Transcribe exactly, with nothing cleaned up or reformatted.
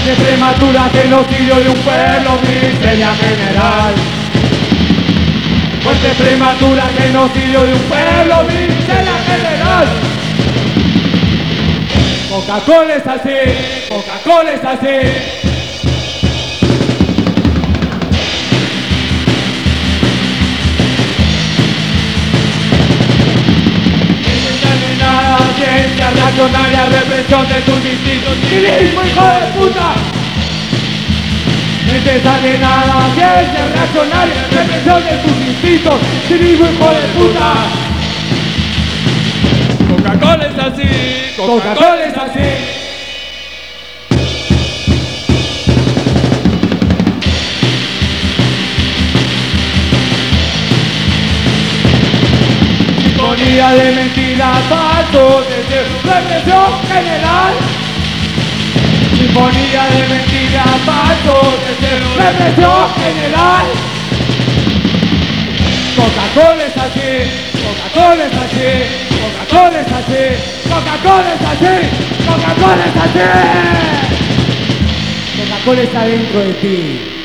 Muerte prematura, genocidio de un pueblo, miseria general. Muerte prematura, genocidio de un pueblo, miseria general. Coca-Cola es así, Coca-Cola es así. Ciencia reaccionaria, represión de tus instintos, civismo, hijo de puta. Mente alienada, ciencia reaccionaria, represión de tus instintos, civismo, hijo de puta. Coca-Cola es así, Coca-Cola es así. Sinfonía de mentiras, falsos deseos, represión general. Sinfonía de mentiras, falsos deseos, represión general. Coca-Cola es así, Coca-Cola es así, Coca-Cola es así, Coca-Cola es así, Coca-Cola es así. Coca-Cola está dentro de ti.